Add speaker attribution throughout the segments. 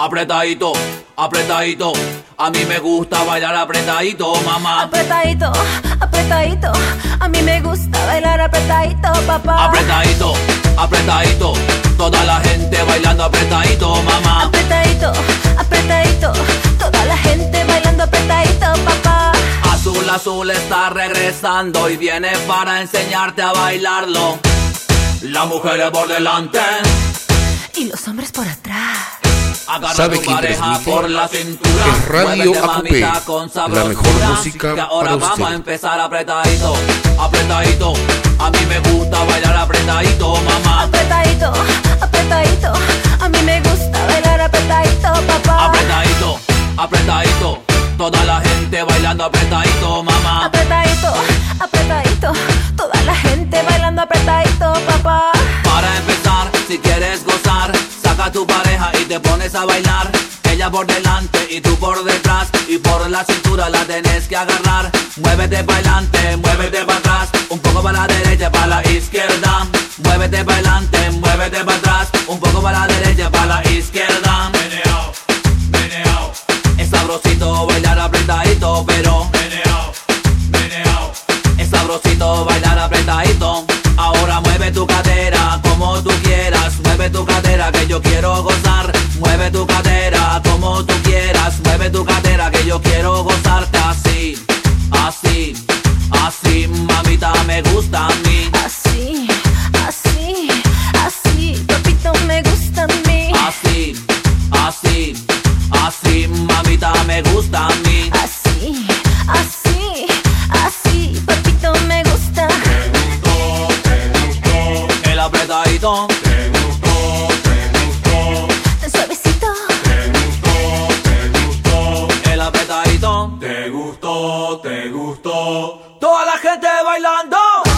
Speaker 1: Apretadito, apretadito, a mí me gusta bailar apretadito, mamá.
Speaker 2: Apretadito, apretadito, a mí me gusta bailar apretadito, papá.
Speaker 1: Apretadito, apretadito, toda la gente bailando apretadito, mamá.
Speaker 2: Apretadito, apretadito, toda la gente bailando apretadito, papá.
Speaker 1: Azul, azul está regresando y viene para enseñarte a bailarlo. Las mujeres por delante
Speaker 2: y los hombres por atrás.
Speaker 1: Agarra a tu pareja por la cintura.
Speaker 3: En Radio AQP, la mejor música
Speaker 1: que ahora
Speaker 3: para
Speaker 1: vamos a
Speaker 3: usted.
Speaker 1: empezar apretadito, apretadito. A mí me gusta bailar apretadito, mamá.
Speaker 2: Apretadito, apretadito, a mí me gusta bailar apretadito, papá.
Speaker 1: Apretadito, apretadito, toda la gente bailando apretadito, mamá.
Speaker 2: Apretadito, apretadito, toda la gente bailando apretadito, papá.
Speaker 1: Para empezar, si quieres gozar, saca a tu pareja y te pones a bailar. Ella por delante y tú por detrás, y por la cintura la tenés que agarrar. Muévete para adelante, muévete para atrás, un poco para la derecha, para la izquierda. Muévete para adelante, muévete para atrás, un poco para la derecha, para la izquierda. Meneao, meneao. Es sabrosito bailar apretadito, pero meneao, meneao. Es sabrosito bailar apretadito. Ahora mueve tu cadera como tú quieras. Mueve tu cadera que yo quiero gozar. Mueve tu cadera como tú quieras. Mueve tu cadera que yo quiero gozarte así, así, así. Mamita me gusta a mí.
Speaker 2: Así, así, así, papito me gusta a mí.
Speaker 1: Así, así, así. Mamita me gusta a mí.
Speaker 2: Así, así, así, papito me gusta.
Speaker 1: El apretadito.
Speaker 2: Suavecito.
Speaker 1: El apretadito.
Speaker 4: Te gustó, te gustó.
Speaker 1: Toda la gente bailando.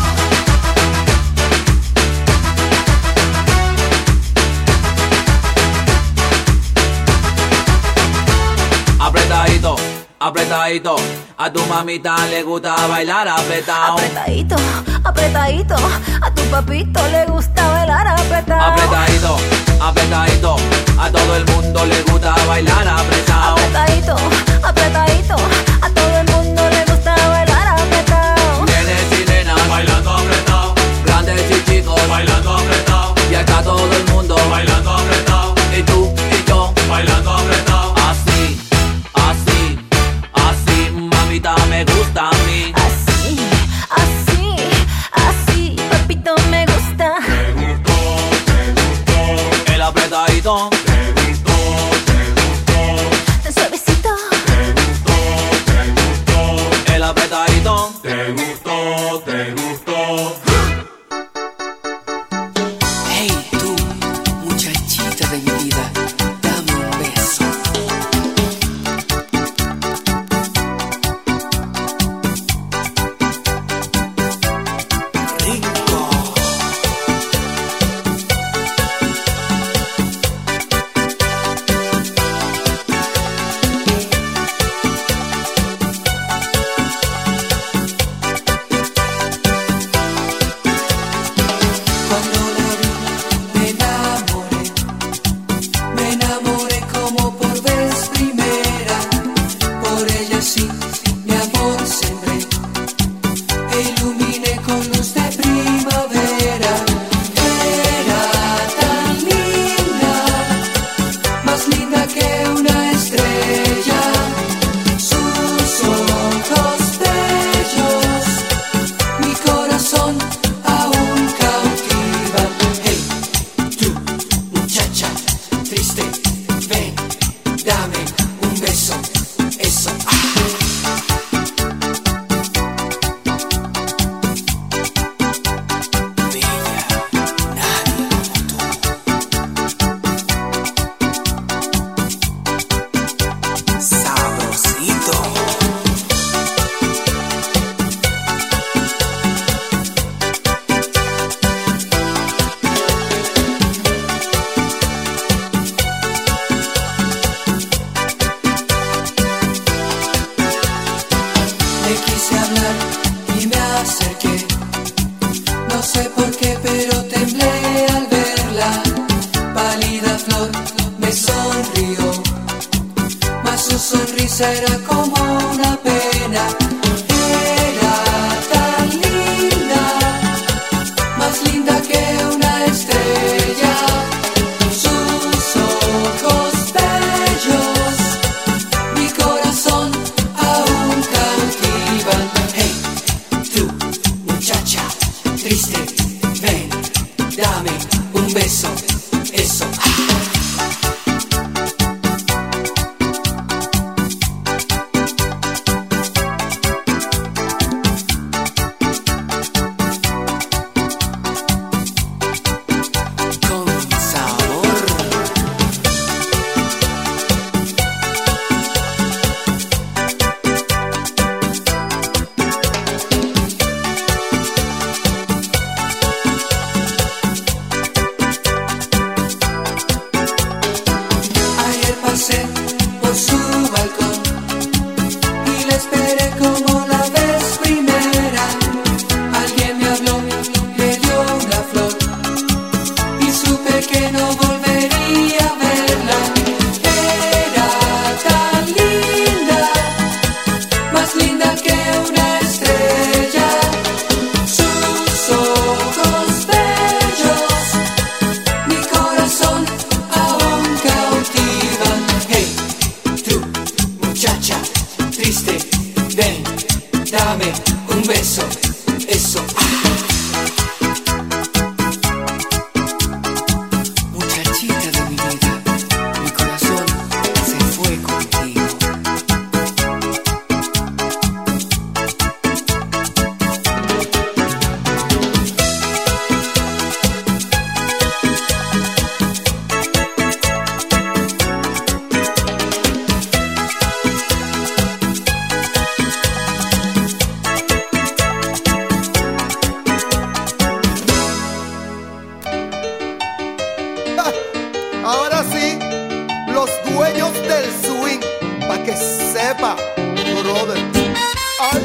Speaker 1: Apretadito, apretadito. A tu mamita le gusta bailar apretado.
Speaker 2: Apretadito, apretadito, a tu papito le gusta bailar apretado.
Speaker 1: Apretadito, apretadito. A todo el mundo le gusta bailar apretado.
Speaker 2: Apretadito, apretadito, a todo el mundo le gusta bailar apretado.
Speaker 1: Nenes y nenas
Speaker 4: Bailando apretado,
Speaker 1: grandes y chicos
Speaker 4: bailando apretado,
Speaker 1: y acá todo el mundo
Speaker 4: bailando apretado,
Speaker 1: y tú y yo
Speaker 4: bailando apretado.
Speaker 1: así, así, así. Mamita me gusta a mí.
Speaker 2: Así, así, así, papito me gusta.
Speaker 4: Te gustó, te gustó,
Speaker 1: El apretadito.
Speaker 4: te gustó, te gustó,
Speaker 2: Suavecito.
Speaker 4: te gustó, te gustó,
Speaker 1: El apretadito.
Speaker 4: te gustó, te gustó.
Speaker 5: Hey tú, muchachita de mi vida, dame un beso. Rico. Cuando la vi me enamoré como por vez primera. Por ella sí, mi amor sembré e iluminé con luz de primavera. Era tan linda, más linda que una estrella. Sus ojos bellos, mi corazón aún cautiva. Hey, tú, muchacha triste, ven, dame un beso. Eso, bella, nadie como tú. Sabrosito. Le quise hablar y me acerqué. No sé por qué, pero temblé al verla. Pálida flor me sonrió. esa era como una pena. Era tan linda, más linda que una estrella. Sus ojos bellos, mi corazón aún cautivan. Hey, tú, muchacha triste, ven, dame un beso, eso. Pasé por su balcón y la esperé como la vez primera. Alguien me habló, me dio una flor y supe que no volvería a verla. Era tan linda, más linda que una estrella. Sus ojos bellos, mi corazón aún cautiva. Muchacha triste, ven, dame un beso, eso. Muchachita de mi vida, mi corazón se fue contigo.
Speaker 6: Ahora sí, los dueños del swing, pa' que sepa, brother. Ay.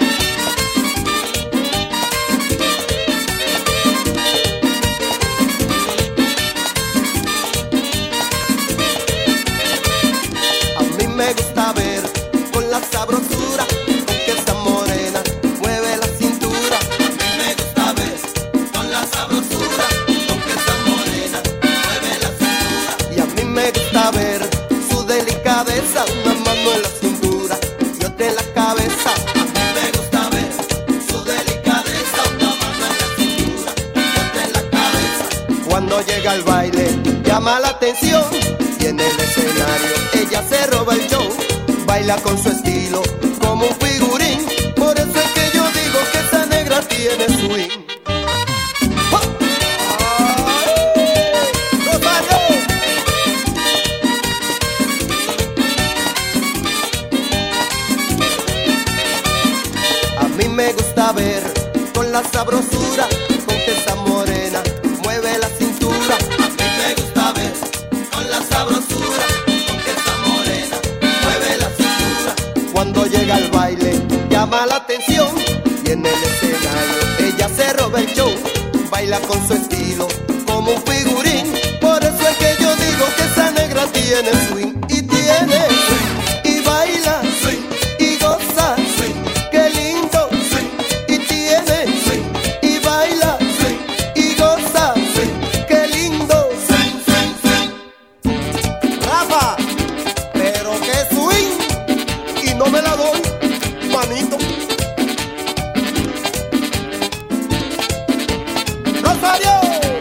Speaker 6: A mí me gusta ver con la sabrosura con que esa morena mueve la cintura. A mí me gusta ver con la sabrosura con que esa morena mueve la cintura. Y a mí me gusta ver su delicadeza, una mano en la cintura y otra en la cabeza. A mí me gusta ver su delicadeza, una mano en la cintura y otra en la cabeza. Cuando llega al baile llama la atención y en el escenario ella se roba el show. Baila con su estilo como un figurín, por eso es que yo digo que esa negra tiene swing. A mí me gusta ver con la sabrosura con que esa morena mueve la cintura. A mí me gusta ver con la sabrosura con que esa morena mueve la cintura. Cuando llega al baile llama la atención y en el escenario ella se roba el show. Baila con su estilo como un figurín, por eso es que yo digo que esa negra tiene swing. Y tiene swing, y baila swing, y goza swing, qué lindo swing. Y tiene swing, y baila swing, y goza swing, qué lindo swing, swing, swing. Rafa, pero qué swing, y no me la doy, manito. Rosario.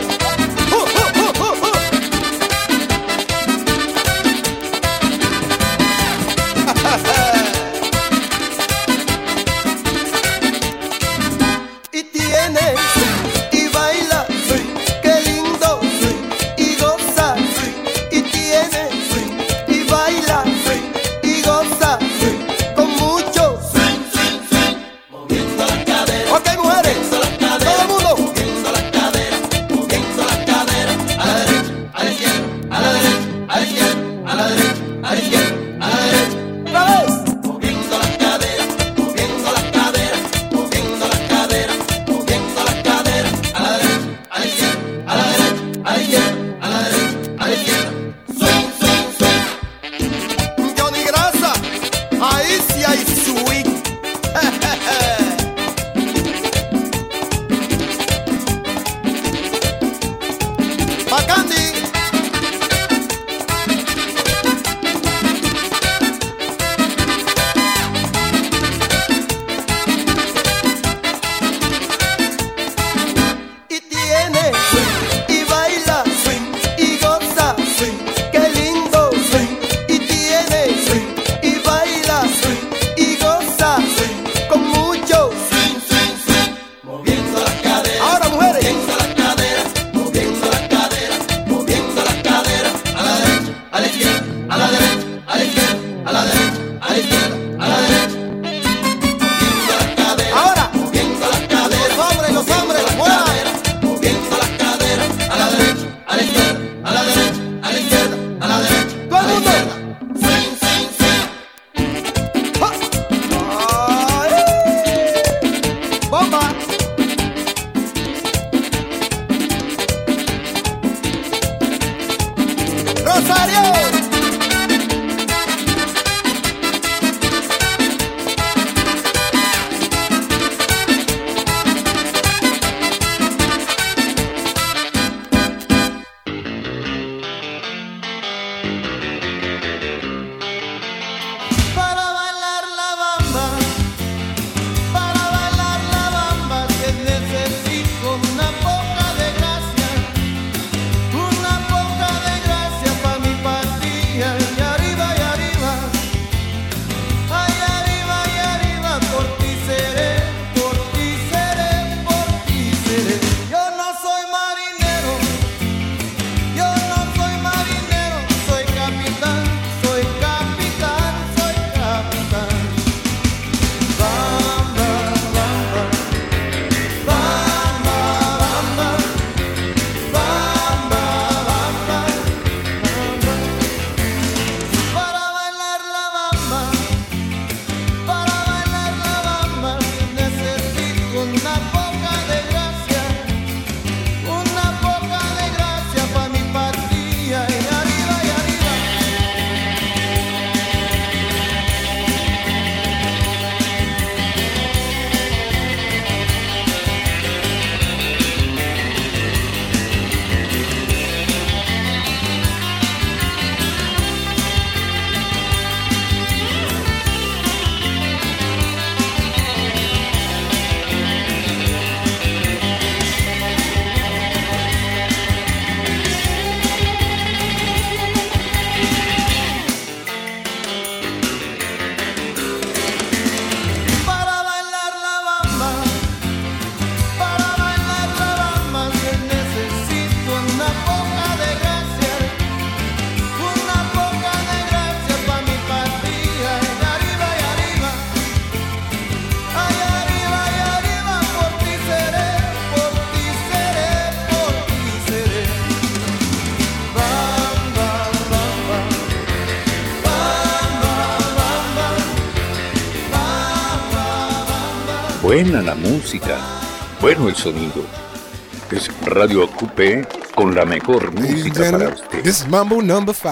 Speaker 6: Y tiene y baila, qué lindo, y goza, y tiene y baila, y goza, con delicia y sweet. Bacandi. Y tiene y baila y goza, qué lindo. Y tiene y baila y goza con mucho moviendo las caderas. Ahora mujeres, moviendo las caderas, moviendo las caderas, moviendo las caderas. A la derecha, a la izquierda, a la derecha, a la izquierda, a la derecha, a la izquierda, a la derecha. Moviendo las caderas. Ahora moviendo las caderas. Los hombres, muevan. Moviendo las caderas. A la derecha, a la izquierda, a la derecha, a la izquierda, a la derecha. Todo el mundo. Swing, swing, swing. ¡Bomba! ¡Rosario! Para bailar la bamba, que necesito una poca de gracia pa' mi patria. Y arriba, ay arriba, por ti seré, por ti seré, por ti seré. Yo no soy marinero, soy capitán, soy capitán, soy capitán. Bamba, bamba, bamba, bamba, bamba, bamba, bamba. Para bailar la bamba, necesito una poca de gracia pa' mi patria. Y arriba, para bailar la bamba, necesito una poca de gracia pa' mi patria. Y arriba, ay arriba, por ti seré, por ti seré, por ti seré. Bamba, bamba, bamba, bamba, bamba.
Speaker 3: Buena la música, bueno el sonido. Es Radio Coupé con la mejor
Speaker 7: Ladies and
Speaker 3: música para
Speaker 7: gentlemen,
Speaker 3: usted.
Speaker 7: this is Mambo number 5.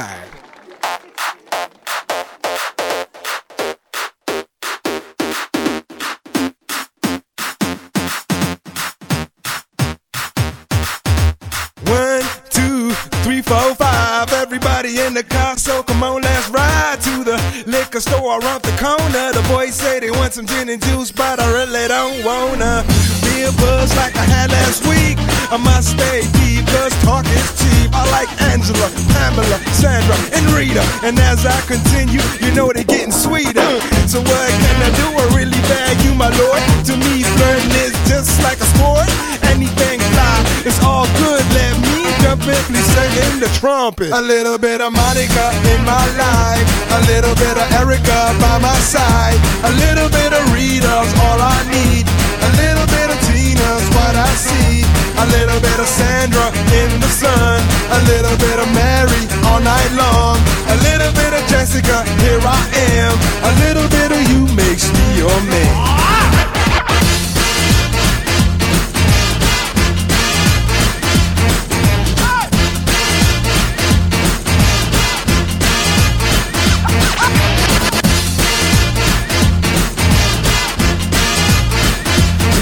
Speaker 7: One, two, three, four, five. Everybody in the car, so come on, let's ride to the liquor store around the corner. The boys say they want some gin and juice, but I really don't wanna be a buzz like I had last week. I must stay deep, cause talk is cheap. I like Angela, Pamela, Sandra, and Rita. And as I continue, you know they're getting sweeter. So what can I do? I really bag you, my lord. To me, flirting is just like a sport. Anything fly, it's all good. Let me jump in, please sing in the trumpet. A little bit of Monica in my life, a little bit of Erica by my side, a little bit of Rita's all I need, a little bit of Tina's what I see, a little bit of Sandra in the sun, a little bit of Mary all night long, a little bit of Jessica, here I am, a little bit of you makes me your man.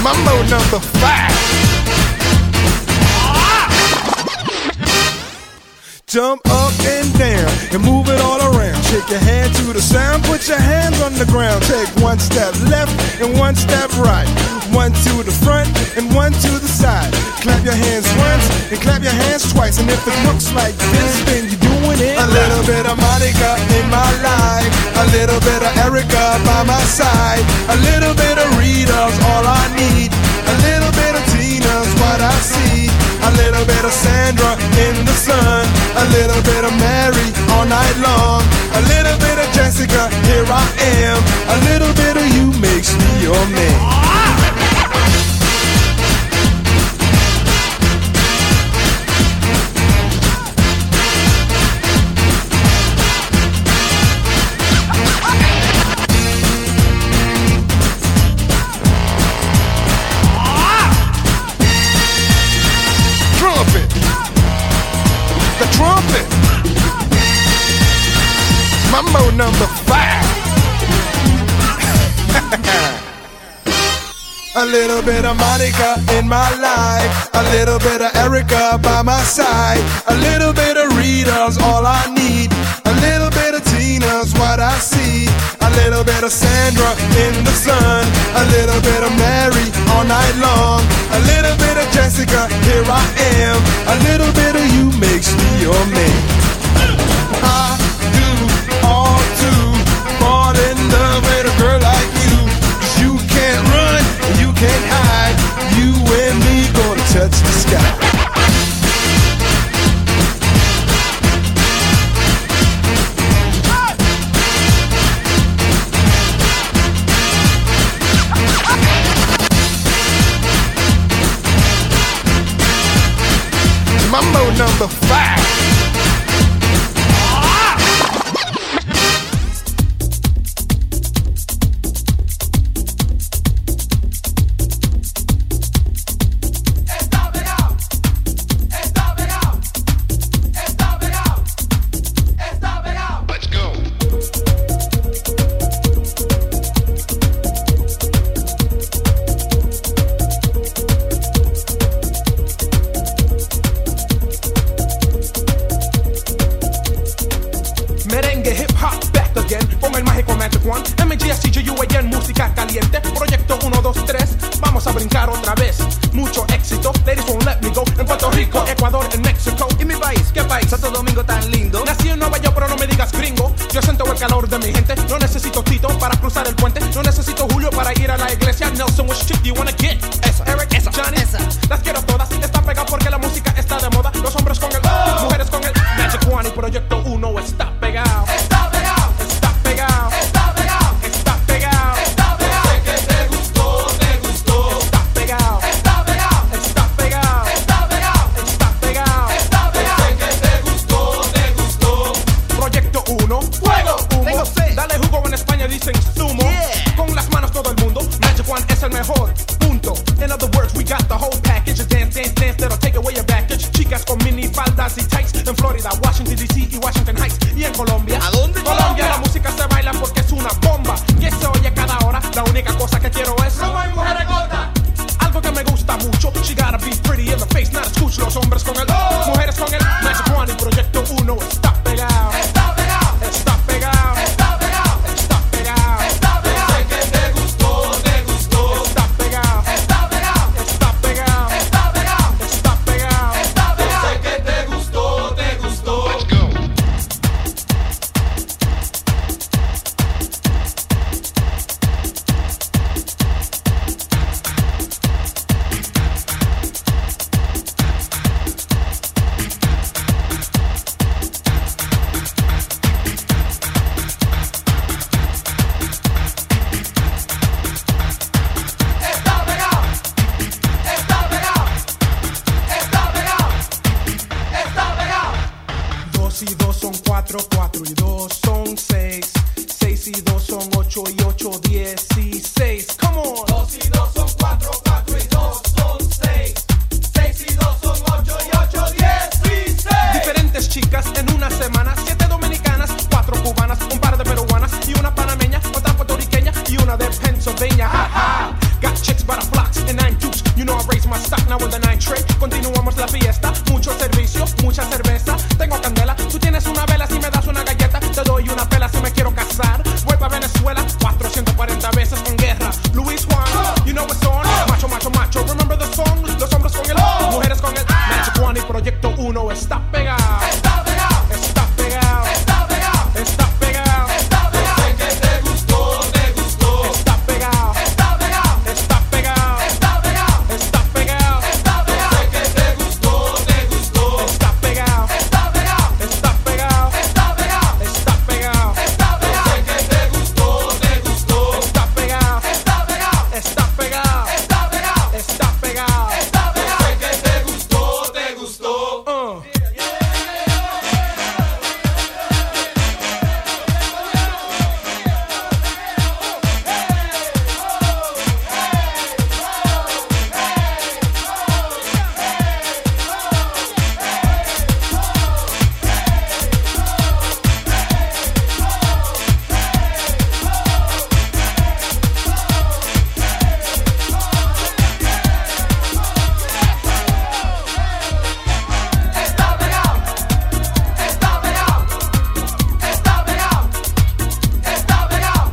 Speaker 7: Mambo number 5. Jump up and down and move it all around. Shake your hand to the sound, put your hands on the ground. Take one step left and one step right. One to the front and one to the side. Clap your hands once and clap your hands twice. And if it looks like this, then you're doing it. A little bit of Monica in my life, a little bit of Erica by my side, a little bit of Rita's all I need, a little bit of Tina's what I see, a little bit of Sandra in the sun, a little bit of Mary all night long, a little bit of Jessica, here I am, a little bit of you makes me your man. Trumpet, Mambo number 5. A little bit of Monica in my life, a little bit of Erica by my side, a little bit of Rita's all I need, a little bit of Tina's what I see, a little bit of Sandra in the sun, a little bit of Mary all night long, a little bit of Jessica, here I am, a little bit of you makes me your man. I do all to fall in love with a girl like you, 'cause you can't run, you can't hide, you and me gonna touch the sky. Mambo number 5.
Speaker 8: Pennsylvania. Got chicks by the flocks and now on the night train. Continuamos la fiesta, mucho servicio, mucha cerveza. Tengo candela, tú tienes una vela. Si me das una galleta, te doy una pela. Si me quiero casar, voy pa' Venezuela 440 veces con guerra. Luis Juan, you know what's on. Macho, macho, macho, remember the song. Los hombres con el mujeres con el Magic One y Proyecto 1 está pegado. Está pegado, está pegado, está pegado, está pegado, está pegado. Sé que te gustó, te gustó. Está pegado, está pegado, está pegado, está pegado, está pegado, está pegado. Sé que te gustó, te gustó. Está pegado, está pegado, está pegado, está pegado, está pegado, está pegado. Sé que te gustó, te gustó. Está pegado, está pegado, está pegado, está pegado, está pegado, está pegado. Sé que te gustó, te gustó. Está pegado, está pegado, está pegado, está pegado.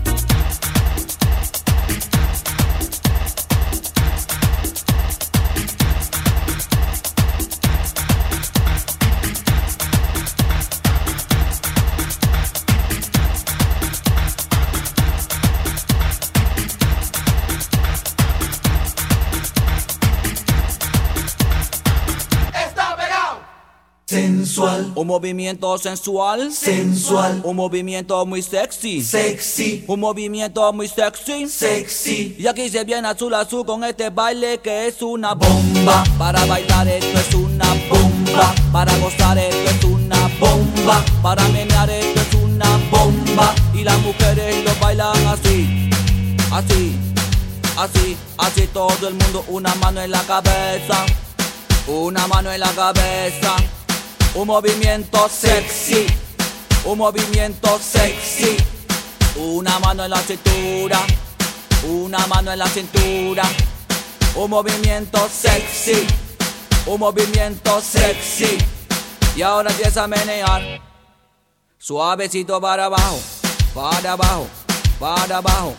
Speaker 8: Está pegado.
Speaker 6: Sensual,
Speaker 1: Un movimiento sensual,
Speaker 6: sensual,
Speaker 1: un movimiento muy sexy,
Speaker 6: sexy,
Speaker 1: un movimiento muy sexy.
Speaker 6: sexy.
Speaker 1: Y aquí se viene azul azul con este baile que es una bomba. Para bailar esto es una bomba. Para gozar esto es una bomba. Para menear esto es una bomba. Y las mujeres lo bailan así, así, así, así. Todo el mundo una mano en la cabeza, una mano en la cabeza. Un movimiento sexy, un movimiento sexy. Una mano en la cintura, una mano en la cintura. Un movimiento sexy, un movimiento sexy. Y ahora empieza a menear, suavecito para abajo, para abajo, para abajo.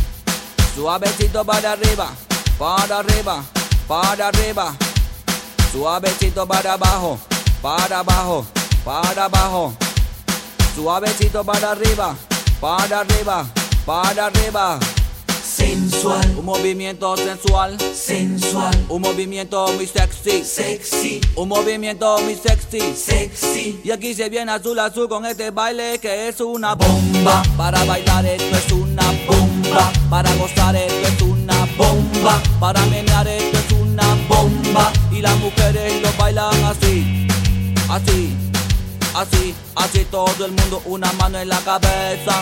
Speaker 1: Suavecito para arriba, para arriba, para arriba. Suavecito para abajo, para abajo, para abajo. Suavecito para arriba, para arriba, para arriba.
Speaker 6: Sensual,
Speaker 1: Un movimiento sensual,
Speaker 6: sensual,
Speaker 1: un movimiento muy sexy,
Speaker 6: sexy,
Speaker 1: un movimiento muy sexy.
Speaker 6: sexy.
Speaker 1: Y aquí se viene azul azul con este baile que es una bomba. Para bailar esto es una bomba. Para gozar esto es una bomba. Para menear esto es una bomba. Y las mujeres lo bailan así, así, así, así. Todo el mundo una mano en la cabeza,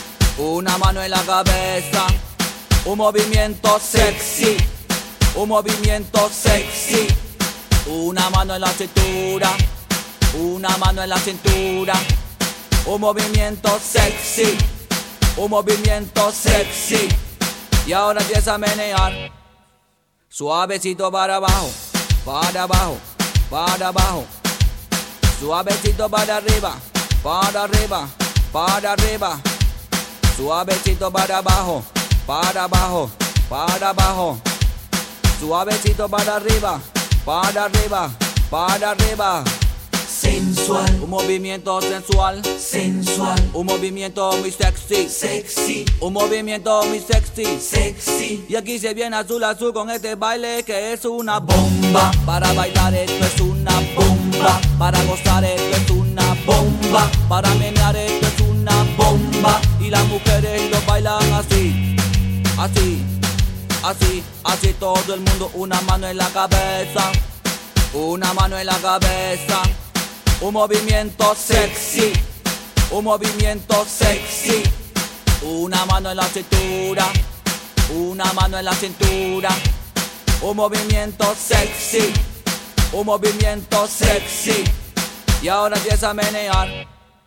Speaker 1: una mano en la cabeza. Un movimiento sexy, un movimiento sexy. Una mano en la cintura, una mano en la cintura. Un movimiento sexy, un movimiento sexy. Y ahora empieza a menear, suavecito para abajo, para abajo, para abajo. Suavecito para arriba, para arriba, para arriba. Suavecito para abajo, para abajo, para abajo. Suavecito para arriba, para arriba, para arriba.
Speaker 6: Sensual,
Speaker 1: Un movimiento sensual,
Speaker 6: sensual,
Speaker 1: un movimiento muy sexy,
Speaker 6: sexy,
Speaker 1: un movimiento muy sexy.
Speaker 6: sexy.
Speaker 1: Y aquí se viene azul azul con este baile que es una bomba. Para bailar esto es una bomba. Para gozar esto es una bomba. Para menear esto es una bomba. Y las mujeres lo bailan así, así, así, así. Todo el mundo una mano en la cabeza, una mano en la cabeza. Un movimiento sexy, un movimiento sexy. Una mano en la cintura, una mano en la cintura. Un movimiento sexy, un movimiento sexy. Y ahora empieza a menear,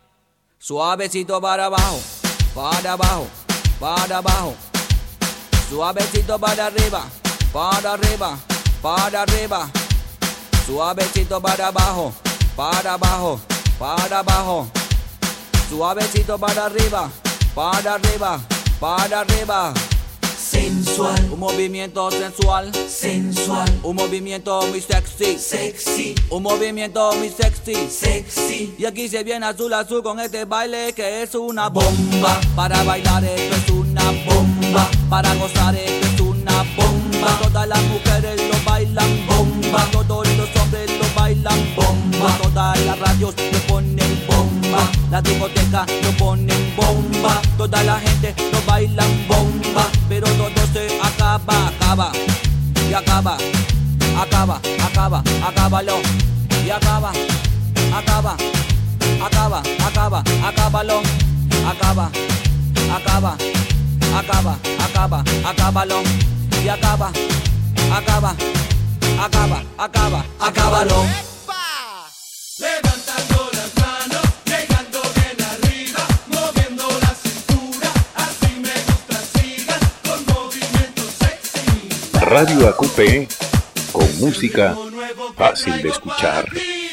Speaker 1: suavecito para abajo, para abajo, para abajo. Suavecito para arriba, para arriba, para arriba, suavecito para abajo, para abajo, para abajo, suavecito para arriba, para arriba, para arriba.
Speaker 5: Sensual,
Speaker 1: Un movimiento sensual,
Speaker 5: sensual,
Speaker 1: un movimiento muy sexy,
Speaker 5: sexy,
Speaker 1: un movimiento muy sexy.
Speaker 5: sexy.
Speaker 1: Y aquí se viene azul azul con este baile que es una bomba. Para bailar esto es una bomba, para gozar esto es una bomba. Todas las mujeres lo bailan bomba, todos los hombres lo bailan bomba. Todas las radios lo ponen bomba, la discoteca lo ponen bomba. Toda la gente lo bailan bomba, pero todo se acaba, acaba, y acaba, acaba, acaba, acábalo, y acaba, acaba, acaba, acaba, acábalo, acaba, acaba, acaba, acaba, acábalo, y acaba, acaba, acaba, acaba, acábalo.
Speaker 4: Levantando las manos, llegando bien arriba, moviendo la cintura, así me gusta, sigan con movimiento sexy.
Speaker 3: Radio AQP con música fácil de escuchar.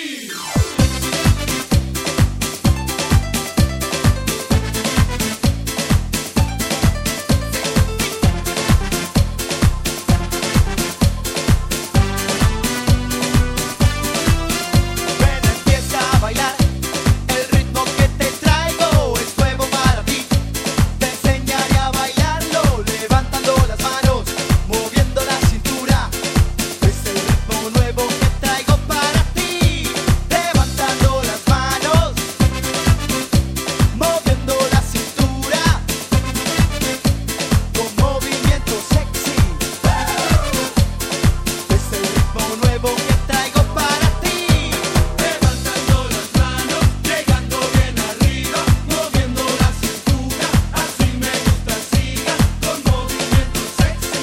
Speaker 6: Ven, empieza a bailar, el ritmo que te traigo es nuevo para ti. Te enseñaré a bailarlo, levantando las manos, moviendo la cintura. Es el ritmo nuevo que traigo para ti. Levantando las manos, moviendo la cintura, con movimiento sexy. Es el ritmo nuevo que traigo para ti.
Speaker 4: Levantando las manos, llegando bien arriba, moviendo la cintura, así me gusta, sigan con movimiento sexy.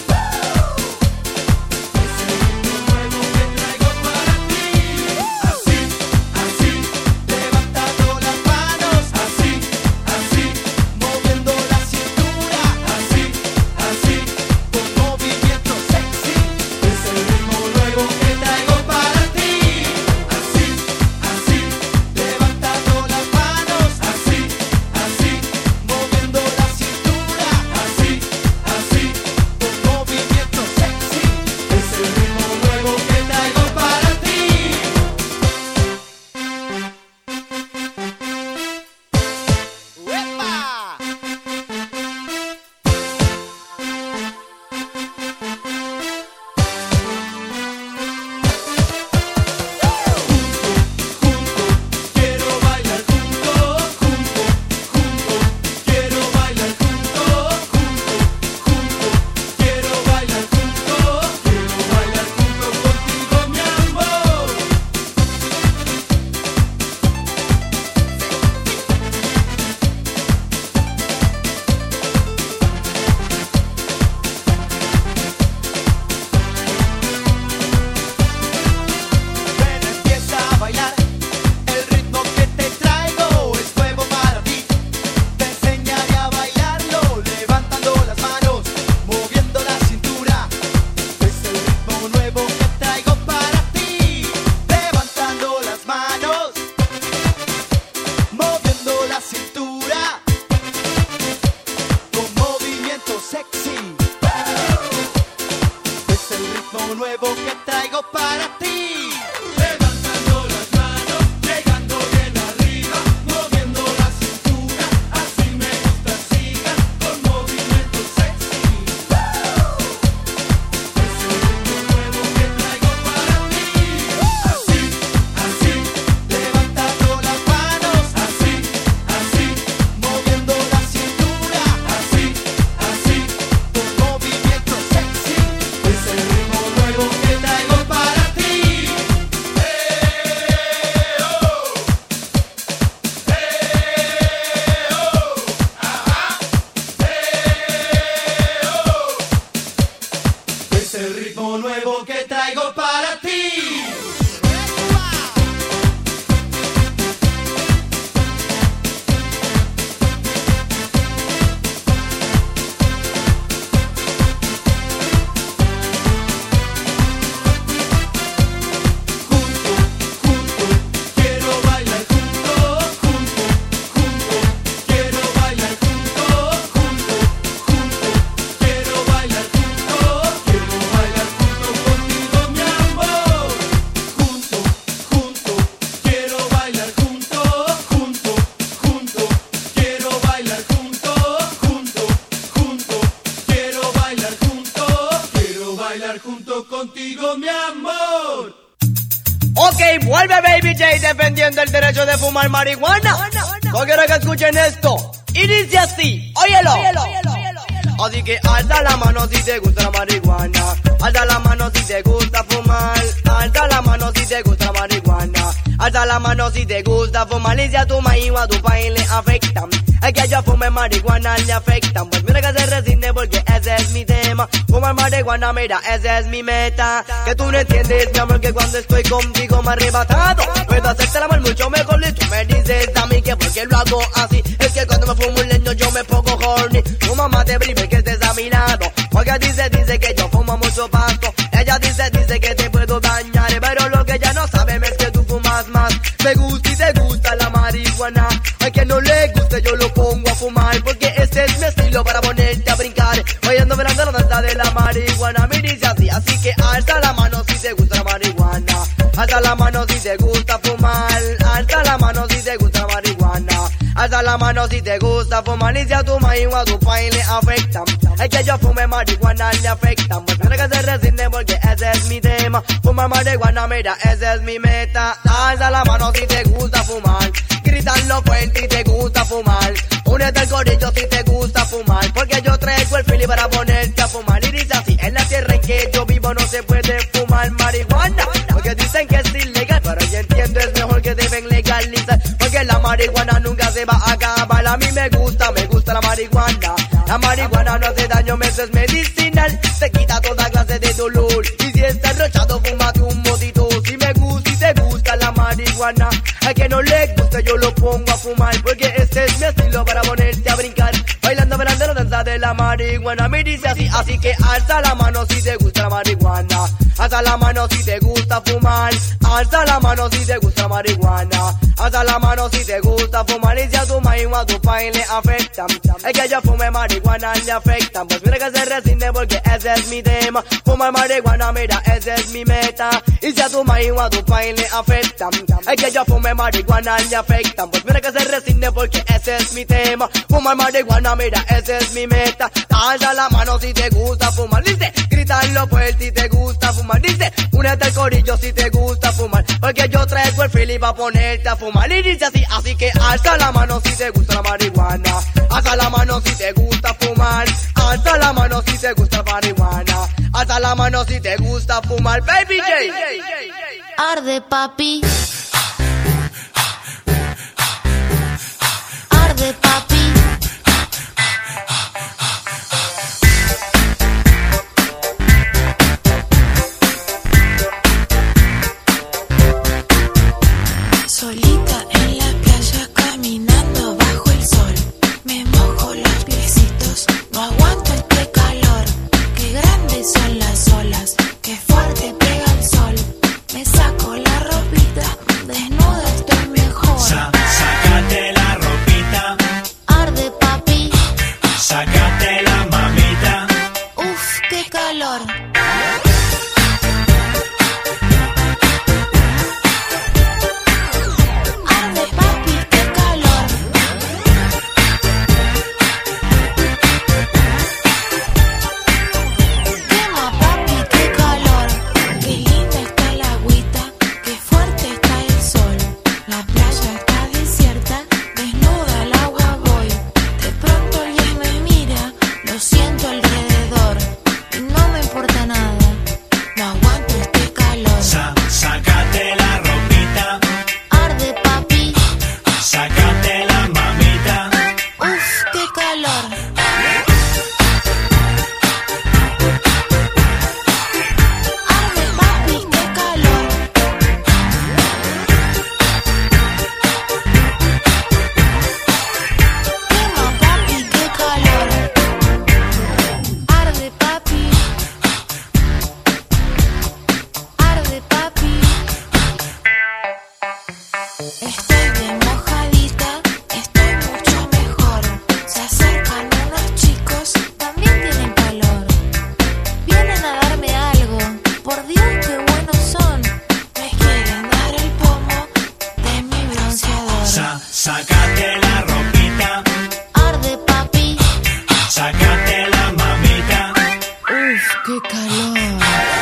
Speaker 4: Es el ritmo nuevo que traigo para ti. Así, así,
Speaker 6: Levantando las manos,
Speaker 4: así, así,
Speaker 6: moviendo la cintura,
Speaker 4: así, así.
Speaker 6: con movimiento sexy. Es el ritmo nuevo que traigo para ti.
Speaker 4: Así, así,
Speaker 6: Levantando las manos,
Speaker 4: así, así,
Speaker 6: moviendo la cintura,
Speaker 4: así, así.
Speaker 6: con movimiento sexy. Es el ritmo nuevo que traigo para ti. ¡Uepa!
Speaker 4: Quiero bailar junto, junto, junto. Quiero bailar junto, junto, junto. Quiero bailar junto, quiero bailar junto contigo, mi amor.
Speaker 6: Ven, empieza a bailar, el ritmo que te traigo es nuevo para ti. Te enseñaré a bailarlo, levantando las manos, moviendo la cintura. Es el ritmo nuevo que traigo para ti. Levantando las manos, moviendo la cintura, con movimiento sexy. Es el ritmo nuevo que traigo para ti.
Speaker 4: Levantando las manos, llegando bien arriba, moviendo la cintura, así me gusta, sigan con movimiento sexy. Es el ritmo nuevo que traigo para ti. Así, así,
Speaker 6: Levantando las manos,
Speaker 4: así, así,
Speaker 6: moviendo la cintura,
Speaker 4: así, así.
Speaker 6: con movimiento sexy. Es el ritmo nuevo que traigo para ti.
Speaker 4: Es el ritmo nuevo que traigo para ti. estar junto contigo, mi amor.
Speaker 9: Ok, vuelve Baby J defendiendo el derecho de fumar marihuana. No quiero que escuchen esto. Y dice así, óyelo. Así que alza la mano si te gusta la marihuana. Alza la mano si te gusta fumar. Alza la mano si te gusta la marihuana. Alza la mano si te gusta fumar. Y si a tu maíz o a tu país le afectan, es que yo fume marihuana le afectan. Pues mira que se resiste porque ese es mi tema. Fumar marihuana, mira, esa es mi meta. Que tú no entiendes, mi amor, que cuando estoy contigo me arrebatado. Puedo hacerte el amor mucho mejor y tú me dices a mí que porque lo hago así. Es que cuando me fumo un leño yo me pongo horny. Tu mamá te brime que estés a mi lado, porque dice que yo fumo mucho pasto. Ella dice que te puedo dañar, pero lo que ella no sabe es que tú fumas más. Me gusta y te gusta la marihuana. A quien no le guste yo lo pongo a fumar, porque este es mi estilo para ponerte a brincar. Bailando, velando la danza de la marihuana. Me dice así que alza la mano si te gusta la marihuana. Alza la mano si te gusta fumar. Alza la mano si te gusta la marihuana. Alza la mano si te gusta fumar. Y si a tu maíz o a tu país le afectan, es que yo fume marihuana le afectan. Pues mira que se resiste porque ese es mi tema. Fumar marihuana, mira, esa es mi meta. Alza la mano si te gusta fumar. Gritarlo fuerte y te gusta fumar. Únete al corillo si te gusta fumar, porque yo traigo el fili para ponerte a fumar. Y dice así, en la tierra en que yo vivo no se puede fumar marihuana, porque dicen que es ilegal, pero yo entiendo es mejor que deben legalizar, porque la marihuana nunca se va a acabar. A mí me gusta la marihuana. La marihuana no hace daño, me es medicinal, te quita toda clase de dolor. Y si estás rochado, fúmate un motito. Si me gusta y te gusta la marihuana, a que no le guste yo lo pongo a fumar, porque este es mi estilo para ponerte a brincar. Bailando, velando la danza de la marihuana. Me dice así que alza la mano si te gusta la marihuana. Alza la mano si te gusta fumar. Alza la mano si te gusta la marihuana. Alza la mano si te gusta fumar. Y si a tu maíz o a tu país le afectan, es que yo fume marihuana le afectan. Pues mira que se resiste porque ese es mi tema. Fumar marihuana, mira, esa es mi meta. Y si a tu maíz o a tu país le afectan, es que yo fume marihuana le afectan. Pues mira que se resiste porque ese es mi tema. Fumar marihuana, mira, esa es mi meta. Alza la mano si te gusta fumar. Dice, gritarlo fuerte si te gusta fumar. Dice, únete al corillo si te gusta fumar, porque yo traigo el fili para ponerte a fumar. Y dice así que alza la mano si te gusta la marihuana. Alza la mano si te gusta fumar. Alza la mano si te gusta la marihuana. Alza la mano si te gusta fumar. Baby J.
Speaker 10: Arde papi. Arde papi.
Speaker 11: Solita en la playa caminando bajo el sol, me mojo los piecitos, no aguanto este calor. Qué grandes son las olas, qué fuerte pega el sol. Me saco la ropita, desnuda estoy mejor.
Speaker 12: Sácate la ropita.
Speaker 10: Arde papi.
Speaker 12: Sácate la mamita.
Speaker 10: Uf, qué calor.
Speaker 12: Sácate la ropita.
Speaker 10: Arde papi.
Speaker 12: Sácate la mamita.
Speaker 10: Uf, qué calor.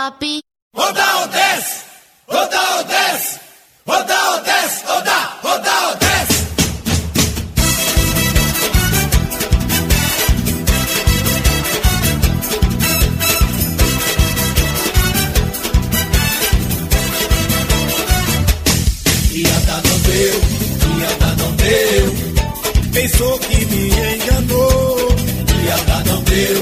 Speaker 10: papi.
Speaker 4: Oda Odes, Oda Odes, Oda Odes, Oda Odes. Iada não deu, pensou que me enganou. Iada não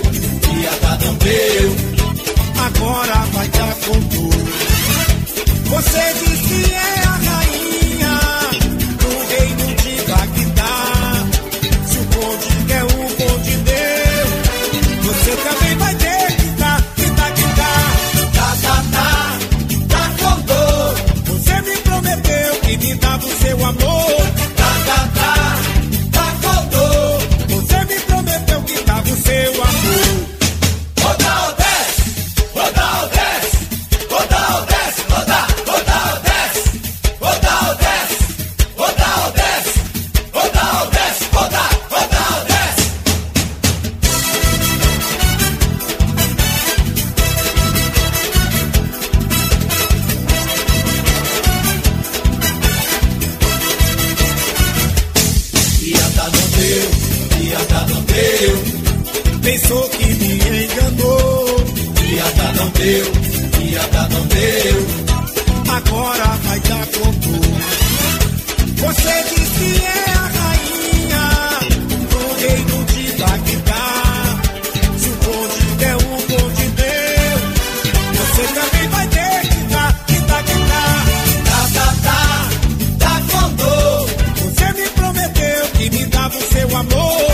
Speaker 4: deu, agora vai dar com tudo. Você diz que é a rainha do reino de Bagdá. Se o bonde quer o bonde deu, você também vai ter que dar, tá com dor. Você me prometeu que me dava o seu amor. Tá com dor. Você me prometeu que dava o seu amor. Oda Odes, Oda Odes, Oda Odes, Oda Odes, Oda Odes, Oda Odes, Oda Odes, Oda Odes. Iada não deu, pensou que me enganou. Iada não deu, agora vai dar com tudo. Você diz que é a rainha do reino de Bagdá. Se o bonde der, o bonde deu, você também vai ter que dar, tá com dor. Você me prometeu que me dava o seu amor.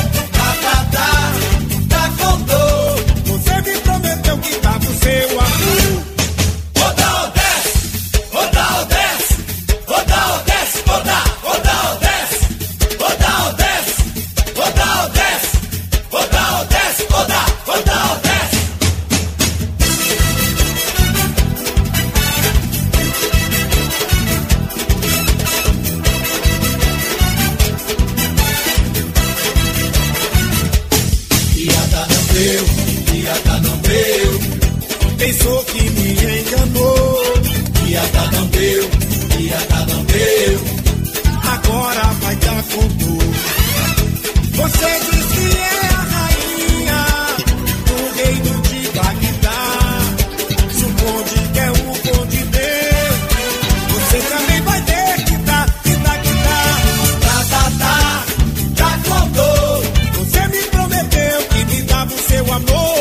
Speaker 4: Tá com dor. Você me prometeu que dava o seu amor. Oda Odes, Oda Odes, Oda Odes, Oda Odes, Oda Odes, Oda Odes, Oda Odes, Oda Odes. Iada não deu, pensou que me enganou. Iada não deu, agora vai dar com tudo. Você diz que é a rainha do reino de Bagdá. Se o bonde quer o bonde deu, você também vai ter que dar, tá com dor. Você me prometeu que me dava o seu amor.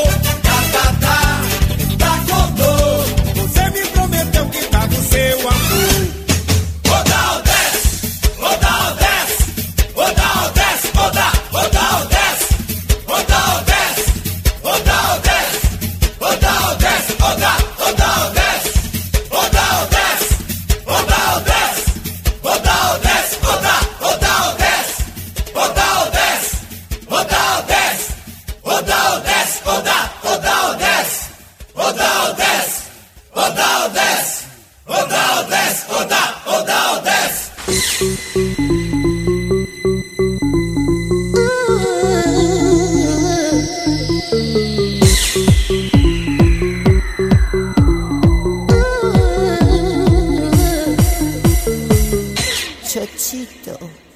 Speaker 4: Tá com dor. Você me prometeu que dava o seu amor. Oda Odes, Oda Odes, Oda Odes, Oda Odes, Oda Odes, Oda Odes, Oda Odes, Oda Odes, Oda Odes, Oda Odes, Oda Odes, Oda Odes, Oda Odes, Oda Odes, Oda Odes, Oda Odes, Oda Odes, Oda Odes, Oda Odes, Oda Odes.
Speaker 13: Chochito.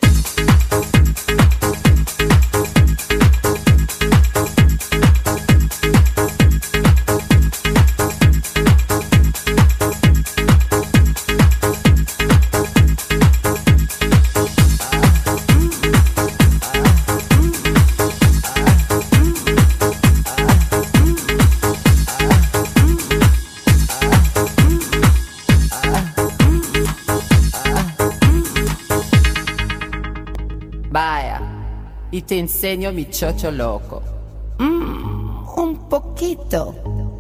Speaker 14: Vaya, y te enseño mi chocho loco.
Speaker 13: Un poquito.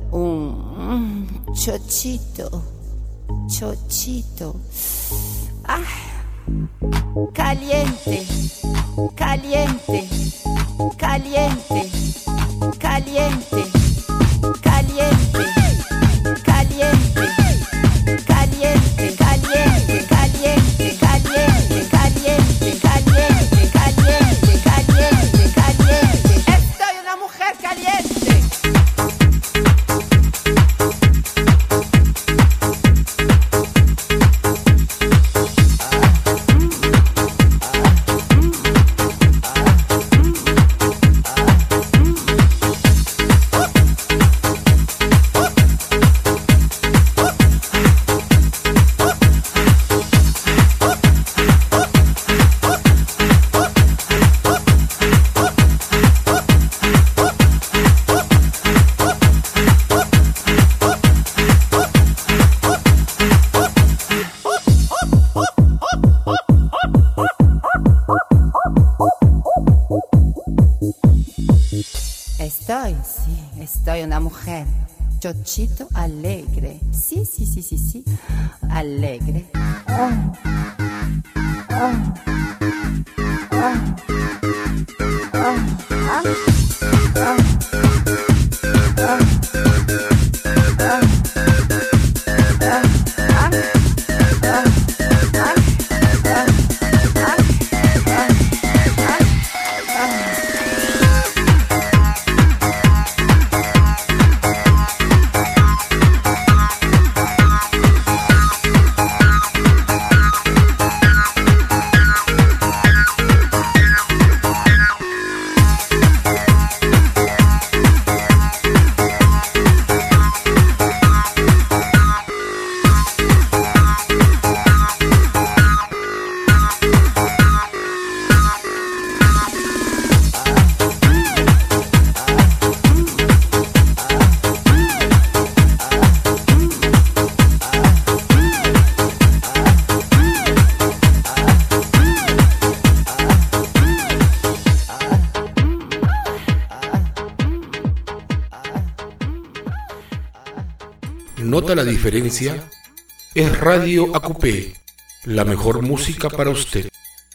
Speaker 13: Chochito. Chochito. Ah. Caliente. Caliente. Caliente. Caliente. Caliente. Caliente. Caliente. Caliente. Caliente. Caliente. Caliente. Caliente. Caliente. Caliente. Caliente. Estoy una mujer caliente.
Speaker 14: Estoy una mujer. Chochito alegre. Sí. Alegre.
Speaker 15: ¿Nota la diferencia? Es Radio ACUPE, la mejor música para usted.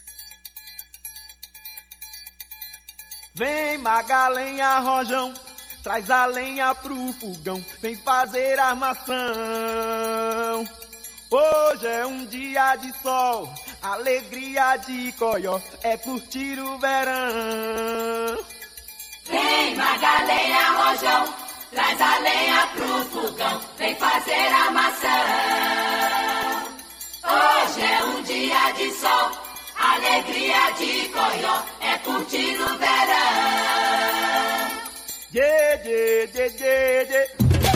Speaker 8: Vem Magalenha Rojão, traz a lenha pro fogão, vem fazer armação. Hoje é um dia de sol, alegria de coió, é curtir o verão.
Speaker 16: Vem Magalenha Rojão, traz a lenha pro fogão, vem fazer armação. Hoje é um dia de sol, alegria de coió, é curtir o verão.
Speaker 8: Yeah, yeah, yeah, yeah, yeah.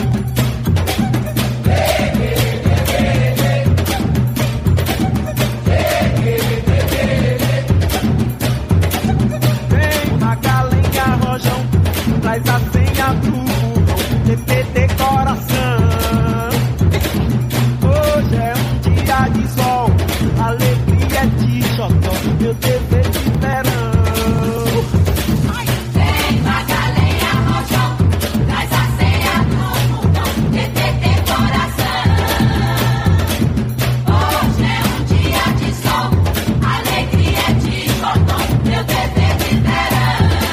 Speaker 8: Vem Magalenha Rojão, traz a senha pro fogão, TPT coração. Hoje é um dia de sol, alegria de xodó, meu dever de verão.
Speaker 16: Vem Magalenha Rojão, traz a senha pro fogão, TPT coração. Hoje é um dia de sol, alegria de xodó, meu dever de verão.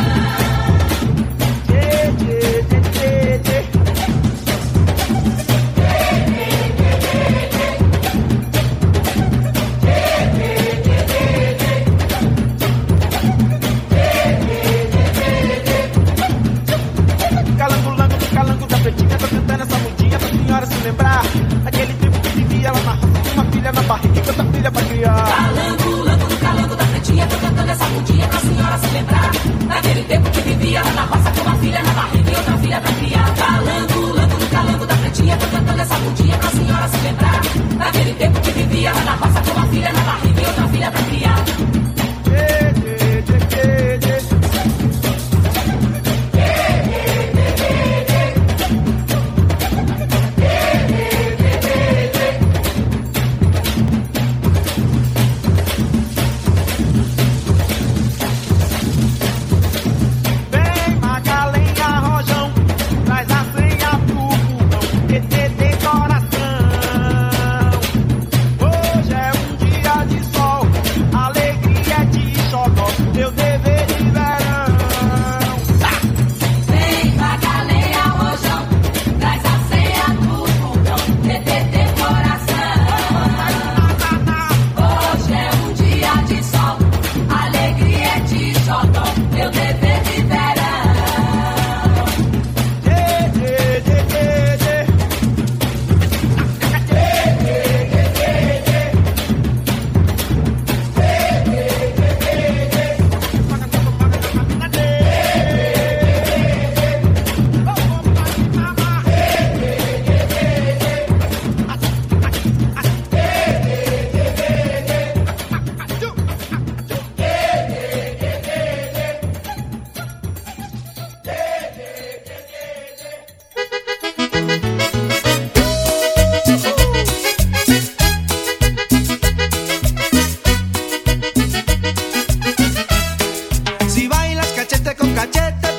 Speaker 8: Calango da pretinha, tô cantando essa mudinha pra senhora se lembrar. Aquele tempo que vivia lá na roça, com uma filha na barriga e outra filha pra criar.
Speaker 16: Calango da pretinha, tô cantando essa mudinha pra senhora se lembrar. Naquele tempo que vivia lá na roça, com uma filha na barriga e outra filha pra criar. Calango da pretinha, tô cantando essa mudinha pra senhora se lembrar. Naquele tempo que vivia lá na roça, com uma filha na barriga e outra filha pra criar.
Speaker 8: Vem Magalenha Rojão, traz a senha pro fogão, TTT coração. Hoje é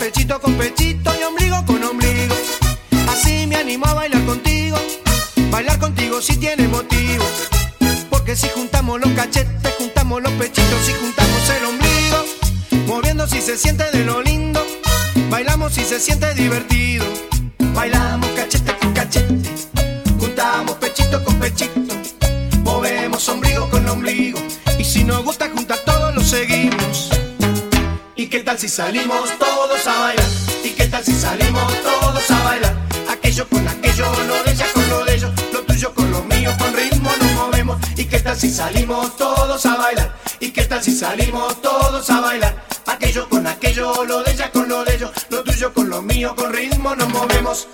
Speaker 17: pechito con pechito y ombligo con ombligo. Así me animo a bailar contigo. Bailar contigo si tiene motivo. Porque si juntamos los cachetes, juntamos los pechitos y juntamos el ombligo. Moviendo si se siente de lo lindo. Bailamos si se siente divertido. Bailamos cachete con cachete. Juntamos pechito con pechito. Movemos ombligo con ombligo. Y si nos gusta juntar todos lo seguimos. ¿Y qué tal si salimos todos a bailar? ¿Y qué tal si salimos todos a bailar? Aquello con aquello, lo de ella con lo de ellos, lo tuyo con lo mío, con ritmo nos movemos. ¿Y qué tal si salimos todos a bailar? ¿Y qué tal si salimos todos a bailar? Aquello con aquello, lo de ella con lo de ellos, lo tuyo con lo mío, con ritmo nos movemos.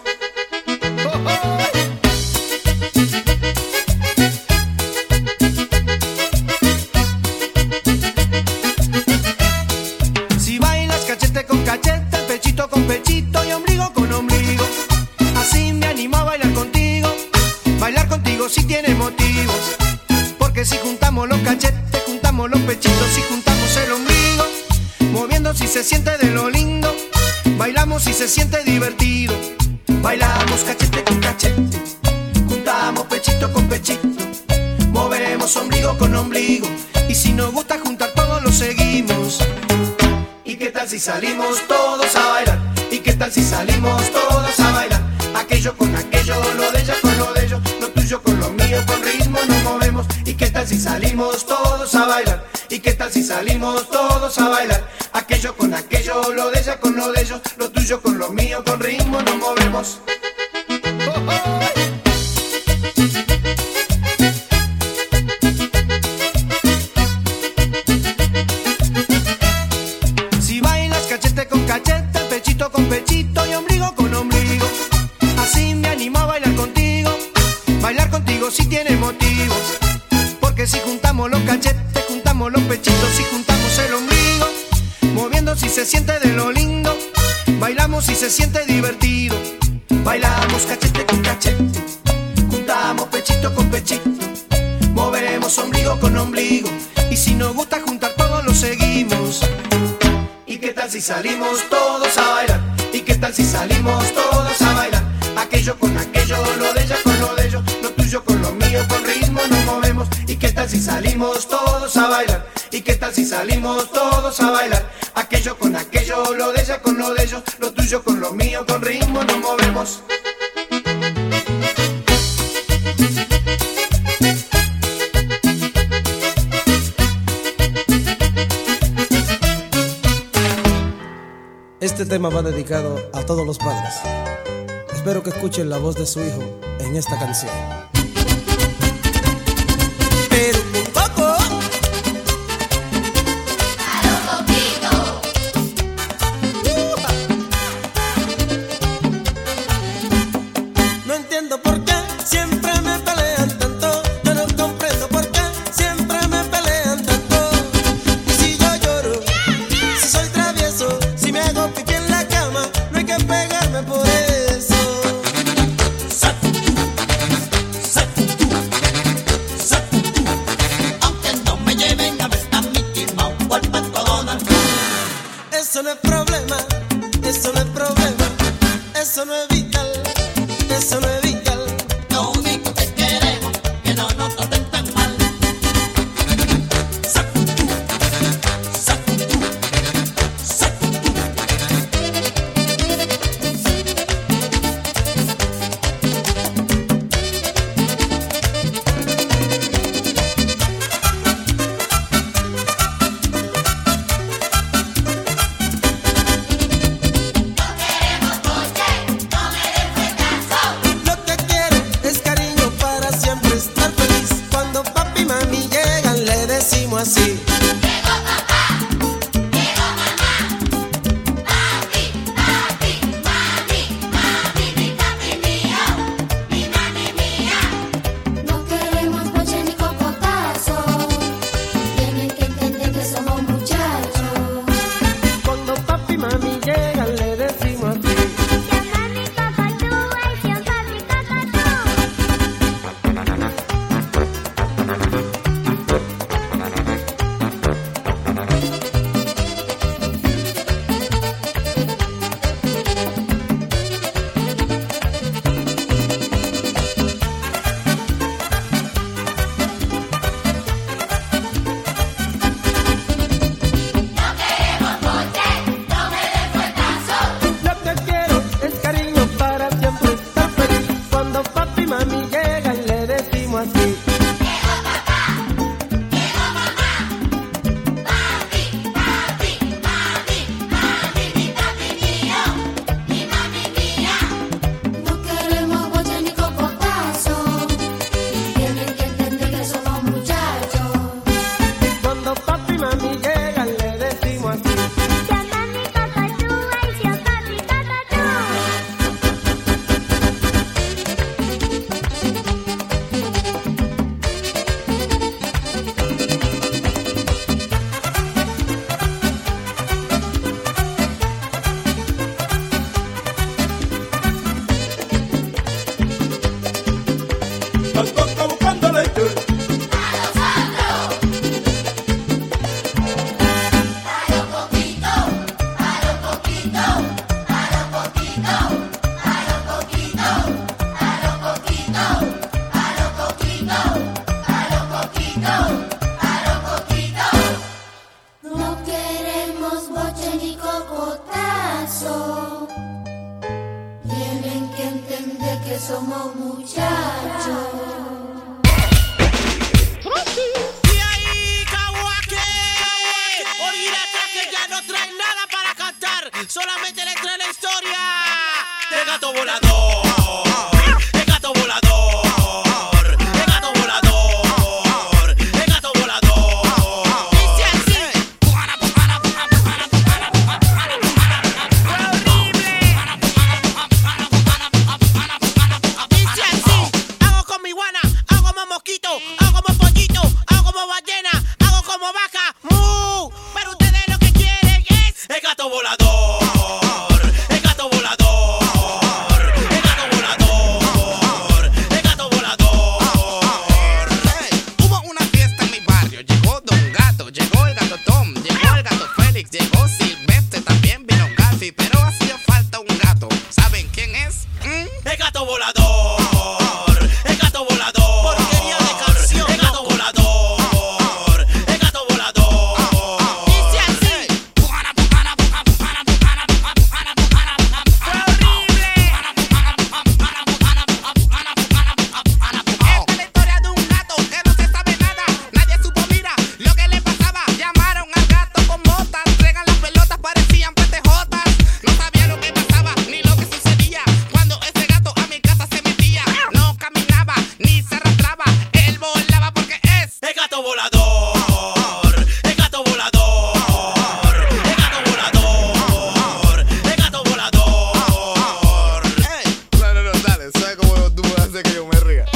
Speaker 17: Si bailas cachete con cachete, pechito con pechito y ombligo con ombligo, así me animo a bailar contigo. Bailar contigo si tiene motivo. Porque si juntamos los cachetes, juntamos los pechitos y juntamos el ombligo. Moviendo si se siente de lo lindo. Bailamos si se siente divertido. Bailamos cachete con cachete. Juntamos pechito con pechito. Movemos ombligo con ombligo. Y si nos gusta juntar todos lo seguimos. ¿Y qué tal si salimos todos a bailar? ¿Y qué tal si salimos todos a bailar? Aquello con aquello, lo de ella con lo de ellos, lo tuyo con lo mío, con ritmo nos movemos. ¿Y qué tal si salimos todos a bailar? ¿Y qué tal si salimos todos a bailar? Aquello con aquello, lo de ella con lo de ellos, lo tuyo con lo mío, con ritmo nos movemos. Si bailas cachete con cachete, pechito con pechito y ombligo con ombligo, así me animo a bailar contigo. Bailar contigo si tiene motivo. Porque si juntamos los cachetes, juntamos los pechitos y juntamos el ombligo. Moviendo si se siente de lo lindo. Bailamos si se siente divertido. Bailamos cachete con cachete. Juntamos pechito con pechito. Movemos ombligo con ombligo. Y si nos gusta juntar todos lo seguimos. ¿Y qué tal si salimos todos a bailar? ¿Y qué tal si salimos todos a bailar? Aquello con aquello, lo de ella con lo de ellos, lo tuyo con lo mío, con ritmo nos movemos. ¿Y qué tal si salimos todos a bailar? ¿Y qué tal si salimos todos a bailar? Aquello con aquello, lo de ella con lo de ellos, lo tuyo con lo mío, con ritmo nos movemos.
Speaker 18: Este tema va dedicado a todos los padres. Espero que escuchen la voz de su hijo en esta canción.
Speaker 4: Pero un poco.
Speaker 18: No entiendo por qué siempre me pelean tanto. Yo no comprendo por qué siempre me pelean tanto. Y si yo lloro, si soy travieso, si me hago pipí en la cama, no hay que pegarme por eso.
Speaker 4: Aunque no me lleven a ver a Mickey Mouse o al Pato Donald.
Speaker 18: Eso no es problema, eso no es problema, eso no es vital, eso no es vital.
Speaker 4: Lo único que queremos que no nos traten tan mal.
Speaker 18: Lo
Speaker 10: eso. Tienen que entender que somos muchachos.
Speaker 18: Y ahí, Kawake, olvídate que ya no trae nada para cantar, solamente le trae la historia del gato volador. El gato volador, el gato volador, el gato volador. Dice así. Dice así. Hago con mi guana, hago como mosquito, hago como pollito, hago como ballena, hago como vaca. ¡Mu! Pero ustedes lo que quieren es el gato volador. El gato volador. El gato volador. El gato volador.
Speaker 19: Hubo una fiesta en mi barrio, llegó Don Gato, llegó el gato Tom, llegó el gato Félix, llegó Silvestre, también vino Garfi, pero hacía falta un gato. ¿Saben quién es?
Speaker 18: El gato volador. El gato volador. Porquería de canción. El gato volador. El gato volador. Dice así.
Speaker 19: Esta es la historia de un gato que no se sabe nada. Nadie supo, mira, lo que le pasaba. Llamaron al gato con botas, traigan las pelotas, parecían petejotas. No sabía lo que pasaba, ni lo que sucedía cuando ese gato a mi casa se metía. No caminaba, ni se arrastraba, él volaba porque es
Speaker 18: el gato volador. El gato volador. El gato volador. El gato volador.
Speaker 19: No, dale, ¿sabes cómo tú puedes hacer que yo me ría?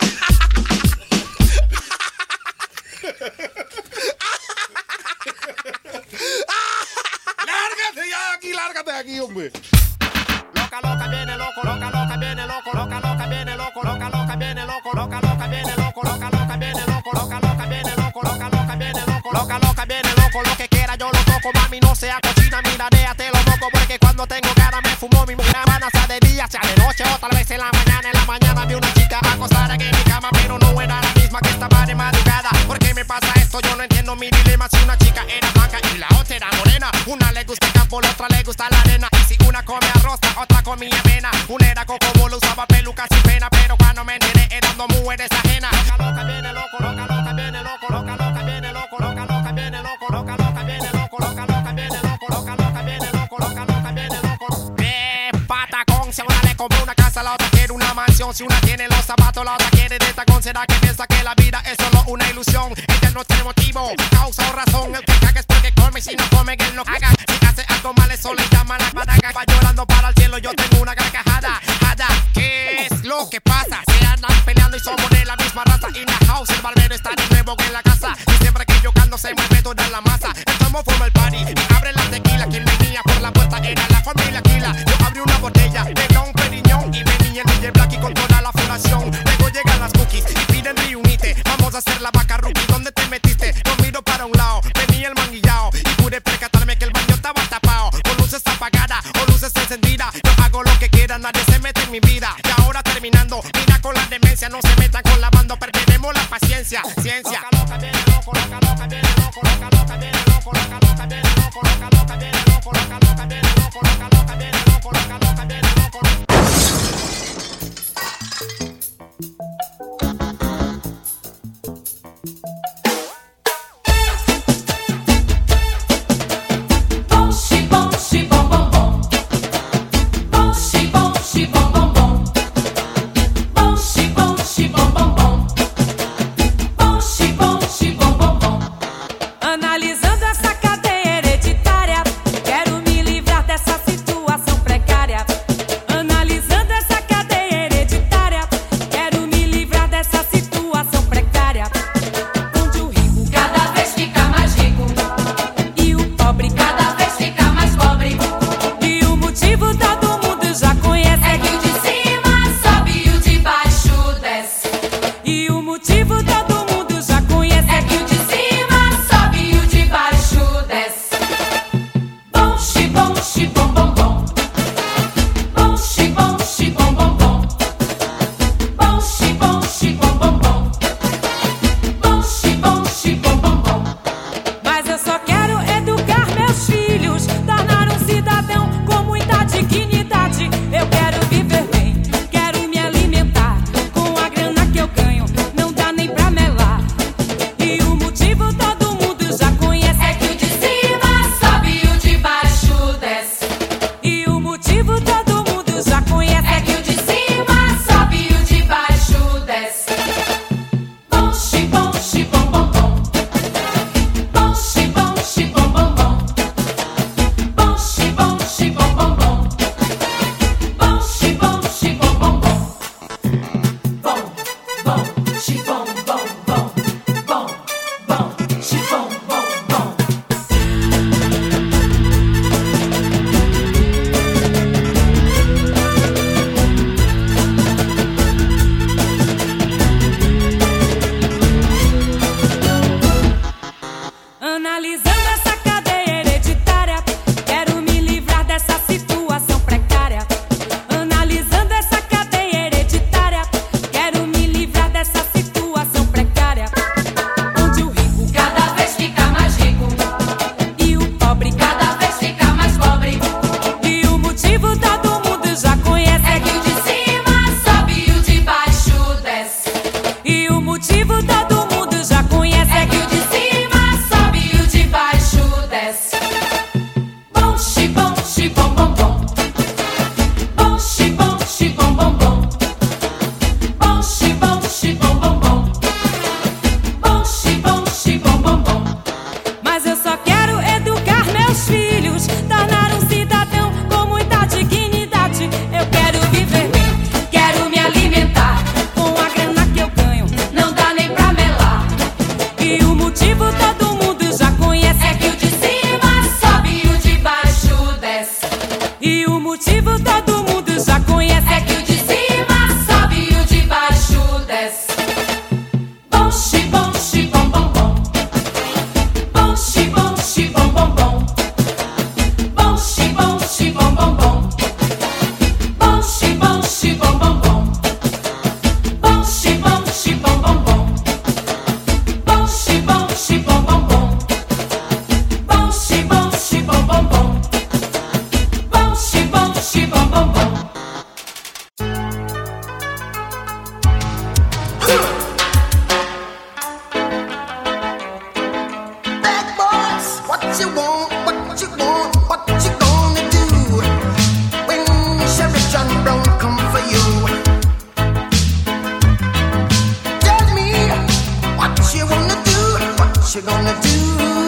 Speaker 19: Lárgate de aquí, hombre.
Speaker 8: Loca, loca, viene loco, loca, loca, viene loco, loca, loca, viene loco, loca, loca, viene loco, loca, loca, viene loco, loca, loca, viene loco, loca, loca, viene loco, loca, loca, viene loco, loca, loca, viene loco, lo que quiera yo lo toco, mami, no sea cochina, mira, déjate lo moco, porque cuando tengo cara me fumó mi mujer, van a ser de día, sea de noche o tal vez en la mañana vi una chica acostada en mi cama, pero no era la misma que estaba de madrugada. ¿Por qué me pasa esto? Yo no entiendo mi dilema, si una chica era blanca y la otra era morena, una le gusta el campo, la otra le gusta la arena, y si una come arroz, la otra comía avena, una era cocobolo, usaba pelucas sin pena, pero cuando me enteré eran dos mujeres ajenas. Loca, loca, viene loco, loca, loca, viene loco, loca, loca, viene loco, loca, loca, viene loco, loca, loca, viene loco, loca, loca, viene loco, loca, loca, viene loco, loca, loca, viene loco. Patacón, si a una le compró una casa, la otra quiere una mansión, si una tiene los zapatos, la otra quiere de tacón, será que piensa que la vida es solo una ilusión, ella no tiene motivo, causa o razón, el que caga es porque come, si no come que él no caga, si hace algo mal eso le llaman la pataca, va llorando para el cielo, yo tengo una carcajada, ¿qué es lo que pasa? Se andan peleando y somos de la misma raza, in the house, el barbero está de nuevo en la casa, y siempre que yo canto se mueve toda la masa, estamos forma el party, y abre la tequila, quien venía por la puerta era la familia Aquila, yo abrí una botella de Don Periñón, y venía el DJ Blacky con toda la fundación, luego llegan las cookies, y piden reunite, vamos a hacer la vaca rookie, ¿dónde te metiste? Yo miro para un lado, venía el manguillao, y pude percatarme que el baño estaba tapado, con luces apagadas, o luces encendidas, yo hago lo que quiera, nadie se mete en mi vida, y ahora terminando, mira con la demencia, no se metan con la banda, perdemos la paciencia, ciencia. Loca, loca, viene loco, loca, loca, viene loco, loca, loca, viene loco, loca, loca, viene loco.
Speaker 16: motivo todo mundo já conhece. É que o de cima sobe e o de baixo desce. Bom, xi, bom, bom, bom, bom. Bom, xi, bom, bom, bom. Bom, xi, bom, bom, bom. Bom, xi, bom, bom, bom. Bom, xi, bom, bom, bom, bom. Bom, xi, bom, bom, bom, bom. Bom, xi, bom, bom, bom, bom. Bom, xi, bom, bom, bom, bom.
Speaker 20: Bad boys, what you want, what you want, what you gonna do when Sheriff John Brown come for you? Tell me what you wanna do, what you gonna do?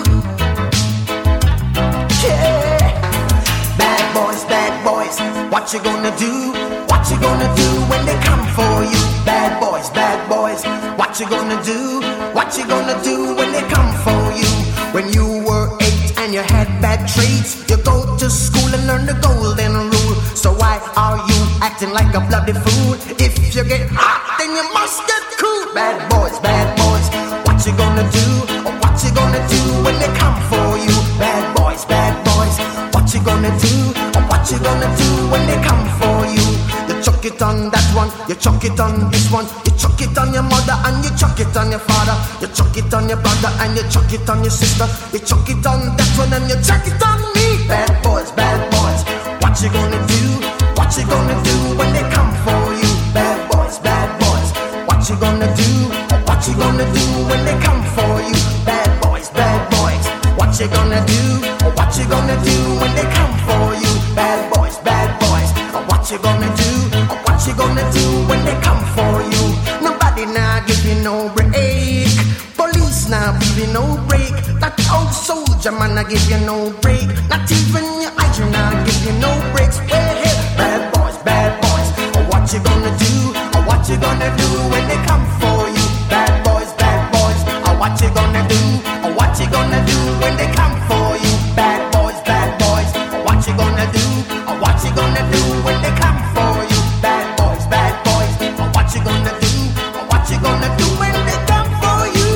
Speaker 20: Yeah, bad boys, what you gonna do? What you gonna do when they come for you? Bad boys, what you gonna do? What you gonna do when they come for you? When you were 8 and you had bad traits, you go to school and learn the golden rule. So why are you acting like a bloody fool? If you get hot, then you must get cool. Bad boys, what you gonna do? What you gonna do when they come for you? Bad boys, what you gonna do? What you gonna do when they come for you? You chuck it on that one, you chuck it on this one, you chuck it on your mother and you chuck it on your father, you chuck it on your brother and you chuck it on your sister, you chuck it on that one and you chuck it on me. Bad boys, what you gonna do? What you gonna do when they come for you? Bad boys, what you gonna do? What you gonna do when they come for you? Bad boys, what you gonna do? What you gonna do when they come for you? Bad boys, what you gonna do? What you gonna do when they come for you? Nobody now give you no break. Police now give you no break. That old soldier man now give you no break. Not even your eyes now give you no breaks. Hey, bad boys, what you gonna do? What you gonna do when they come for you? Bad boys, what you gonna do? What you gonna do when they come for you? Bad boys, what you gonna do? What you gonna do when they come for you? Bad boys, what you gonna do? What you gonna do when they come for you?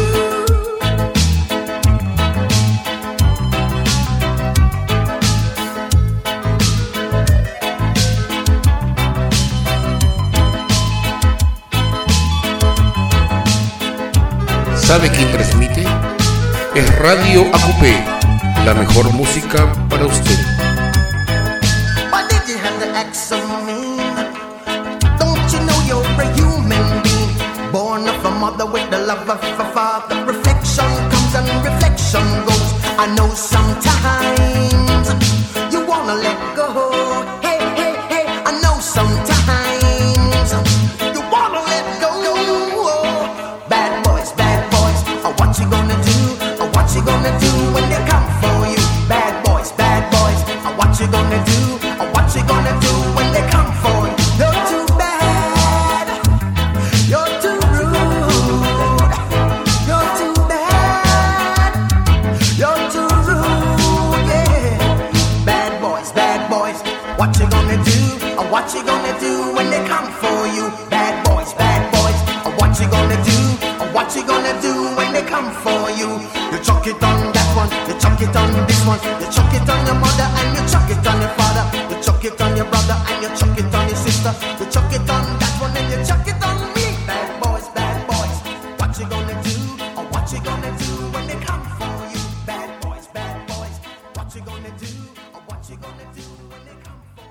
Speaker 15: ¿Sabe quién transmite? Es Radio AQP, la mejor música para usted.
Speaker 20: Why did you have to act so mean? Don't you know you're a human being? Born of a mother with the love of a father. Reflection comes and reflection goes. I know sometimes you wanna let go. Hey, I know sometimes you wanna let go. Bad boys, what you gonna do? What you gonna do when they come for you? Bad boys, what you gonna do? What you gonna do when they come for you? You're too bad, you're too rude, you're too bad, you're too rude, yeah. Bad boys, what you gonna do? What you gonna do when they come for you? Bad boys, what you gonna do? What you gonna do when they come for you? You chuck it on that one, you chuck it on this one, you chuck it on your mother and you chuck it on your father, you chuck it on your brother and you chuck it on your sister, you chuck it on that one and you chuck it on me. Bad boys, what you gonna do? What you gonna do when they come for you? Bad boys, what you gonna do? What you gonna do when they come for you?